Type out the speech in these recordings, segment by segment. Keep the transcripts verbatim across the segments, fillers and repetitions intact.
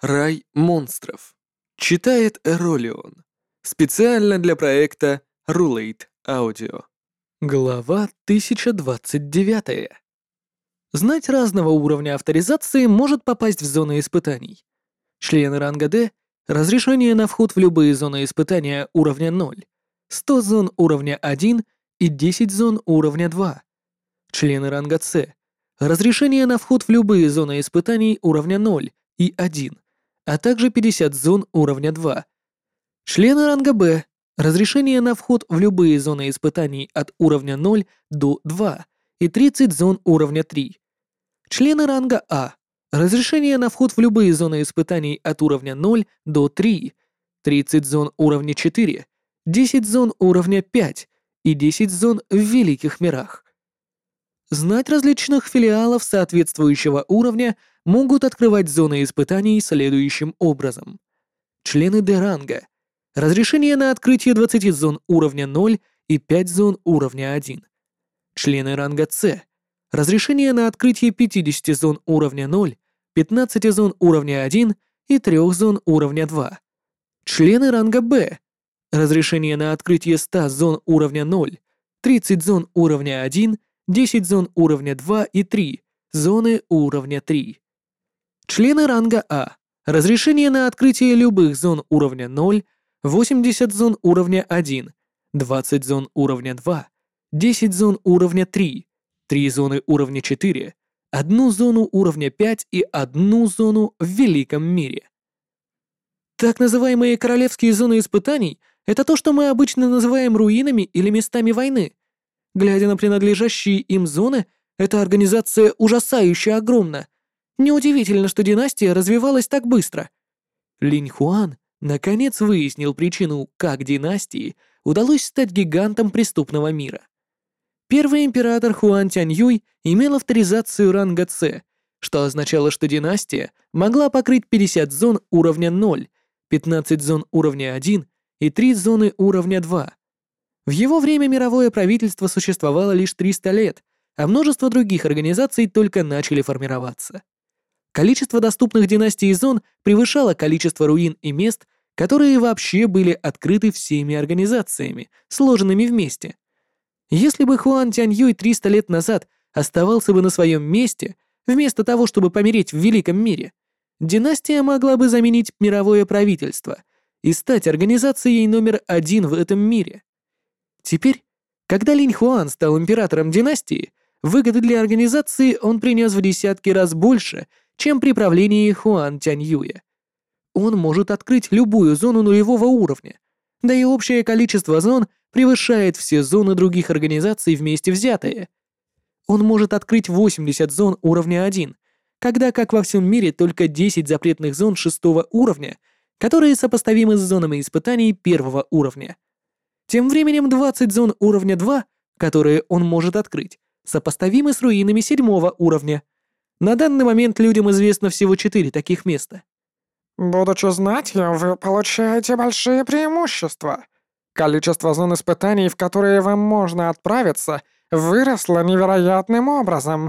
Рай монстров. Читает Эролион. Специально для проекта Rulate Audio. Глава тысяча двадцать девять. Знать разного уровня авторизации может попасть в зоны испытаний. Члены ранга D — разрешение на вход в любые зоны испытания уровня ноль, сто зон уровня один и десять зон уровня два. Члены ранга C — разрешение на вход в любые зоны испытаний уровня ноль и один, а также пятьдесят зон уровня два. Члены ранга Б — разрешение на вход в любые зоны испытаний от уровня ноль до два и тридцать зон уровня три. Члены ранга А — разрешение на вход в любые зоны испытаний от уровня ноль до три, тридцать зон уровня четыре, десять зон уровня пять и десять зон в Великих Мирах. Знать различных филиалов соответствующего уровня могут открывать зоны испытаний следующим образом. Члены D-ранга — разрешение на открытие двадцати зон уровня ноль и пяти зон уровня один. Члены ранга С — разрешение на открытие пятидесяти зон уровня ноль, пятнадцати зон уровня один и трёх зон уровня два. Члены ранга Б — разрешение на открытие ста зон уровня ноль, тридцати зон уровня один, десяти зон уровня два и три, зоны уровня три. Члены ранга А — разрешение на открытие любых зон уровня ноль, восемьдесят зон уровня один, двадцать зон уровня два, десять зон уровня три, три зоны уровня четыре, одну зону уровня пять и одну зону в Великом Мире. Так называемые королевские зоны испытаний — это то, что мы обычно называем руинами или местами войны. Глядя на принадлежащие им зоны, эта организация ужасающе огромна. Неудивительно, что династия развивалась так быстро. Линь Хуан наконец выяснил причину, как династии удалось стать гигантом преступного мира. Первый император Хуан Тяньюй имел авторизацию ранга С, что означало, что династия могла покрыть пятьдесят зон уровня ноль, пятнадцать зон уровня один и три зоны уровня два. В его время мировое правительство существовало лишь триста лет, а множество других организаций только начали формироваться. Количество доступных династий зон превышало количество руин и мест, которые вообще были открыты всеми организациями, сложенными вместе. Если бы Хуан Тяньюй триста лет назад оставался бы на своем месте, вместо того, чтобы помереть в Великом Мире, династия могла бы заменить мировое правительство и стать организацией номер один в этом мире. Теперь, когда Линь Хуан стал императором династии, выгоды для организации он принес в десятки раз больше, чем при правлении Хуан Тяньюя. Он может открыть любую зону нулевого уровня, да и общее количество зон превышает все зоны других организаций вместе взятые. Он может открыть восемьдесят зон уровня один, когда как во всем мире только десять запретных зон шестого уровня, которые сопоставимы с зонами испытаний первого уровня. Тем временем двадцать зон уровня два, которые он может открыть, сопоставимы с руинами седьмого уровня. На данный момент людям известно всего четыре таких места. Будучи знатью, вы получаете большие преимущества. Количество зон испытаний, в которые вам можно отправиться, выросло невероятным образом.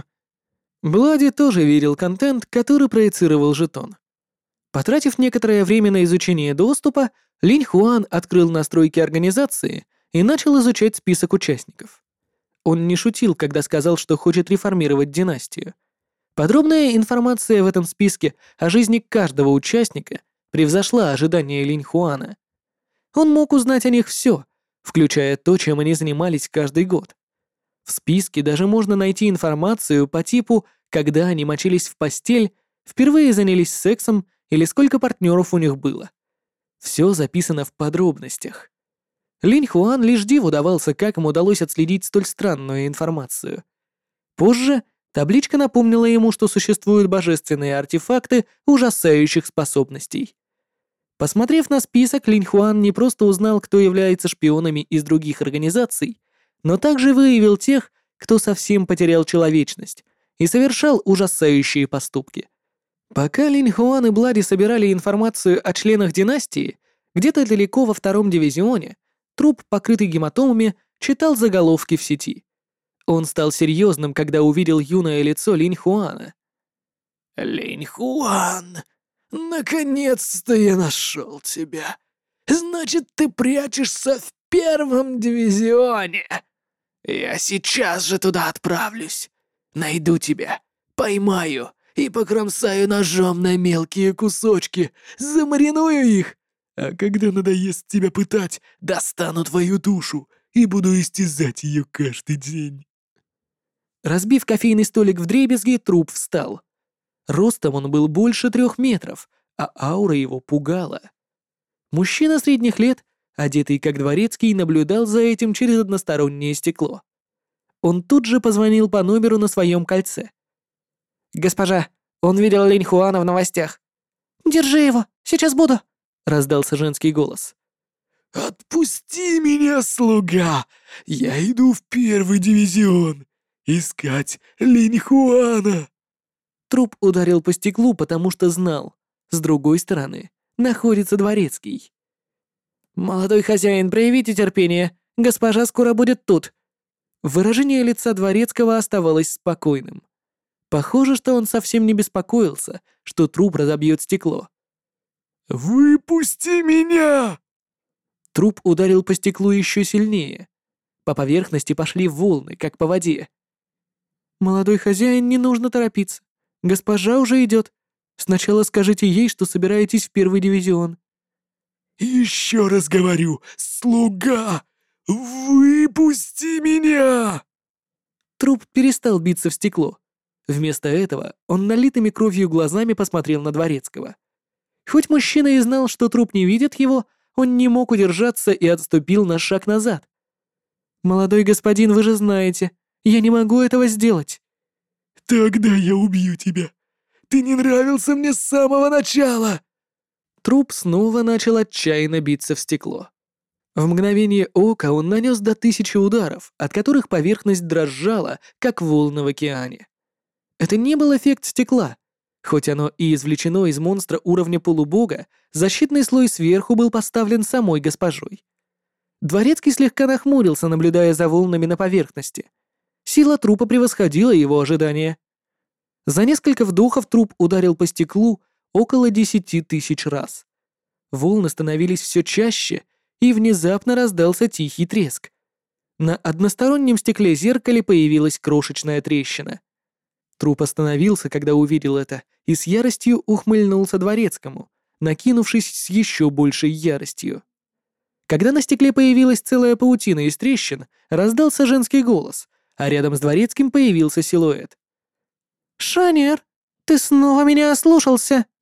Блади тоже видел контент, который проецировал жетон. Потратив некоторое время на изучение доступа, Линь Хуан открыл настройки организации и начал изучать список участников. Он не шутил, когда сказал, что хочет реформировать династию. Подробная информация в этом списке о жизни каждого участника превзошла ожидания Линь Хуана. Он мог узнать о них все, включая то, чем они занимались каждый год. В списке даже можно найти информацию по типу, когда они мочились в постель, впервые занялись сексом или сколько партнеров у них было. Все записано в подробностях. Линь Хуан лишь диву давался, как им удалось отследить столь странную информацию. Позже табличка напомнила ему, что существуют божественные артефакты ужасающих способностей. Посмотрев на список, Линь Хуан не просто узнал, кто является шпионами из других организаций, но также выявил тех, кто совсем потерял человечность и совершал ужасающие поступки. Пока Линь Хуан и Блади собирали информацию о членах династии, где-то далеко во втором дивизионе труп, покрытый гематомами, читал заголовки в сети. Он стал серьезным, когда увидел юное лицо Линь Хуана. «Линь Хуан, «Наконец-то я нашел тебя! Значит, ты прячешься в первом дивизионе! Я сейчас же туда отправлюсь! Найду тебя, поймаю и покромсаю ножом на мелкие кусочки, замариную их, а когда надоест тебя пытать, достану твою душу и буду истязать ее каждый день». Разбив кофейный столик вдребезги, труп встал. Ростом он был больше трех метров, а аура его пугала. Мужчина средних лет, одетый как дворецкий, наблюдал за этим через одностороннее стекло. Он тут же позвонил по номеру на своем кольце. «Госпожа, он видел Линь Хуана в новостях». «Держи его, сейчас буду», — раздался женский голос. «Отпусти меня, слуга! Я иду в первый дивизион искать Линь Хуана!» Труп ударил по стеклу, потому что знал, с другой стороны находится дворецкий. «Молодой хозяин, проявите терпение, госпожа скоро будет тут». Выражение лица дворецкого оставалось спокойным. Похоже, что он совсем не беспокоился, что труп разобьет стекло. «Выпусти меня!» Труп ударил по стеклу еще сильнее. По поверхности пошли волны, как по воде. «Молодой хозяин, не нужно торопиться. Госпожа уже идет. Сначала скажите ей, что собираетесь в первый дивизион». «Еще раз говорю, слуга! Выпусти меня!» Труп перестал биться в стекло. Вместо этого он налитыми кровью глазами посмотрел на дворецкого. Хоть мужчина и знал, что труп не видит его, он не мог удержаться и отступил на шаг назад. «Молодой господин, вы же знаете, я не могу этого сделать». «Тогда я убью тебя. Ты не нравился мне с самого начала!» Труп снова начал отчаянно биться в стекло. В мгновение ока он нанес до тысячи ударов, от которых поверхность дрожала, как волны в океане. Это не был эффект стекла. Хоть оно и извлечено из монстра уровня полубога, защитный слой сверху был поставлен самой госпожой. Дворецкий слегка нахмурился, наблюдая за волнами на поверхности. Сила трупа превосходила его ожидания. За несколько вдохов труп ударил по стеклу около десяти тысяч раз. Волны становились все чаще, и внезапно раздался тихий треск. На одностороннем стекле зеркале появилась крошечная трещина. Труп остановился, когда увидел это, и с яростью ухмыльнулся дворецкому, накинувшись с еще большей яростью. Когда на стекле появилась целая паутина из трещин, раздался женский голос, а рядом с дворецким появился силуэт. «Шанер, ты снова меня ослушался!»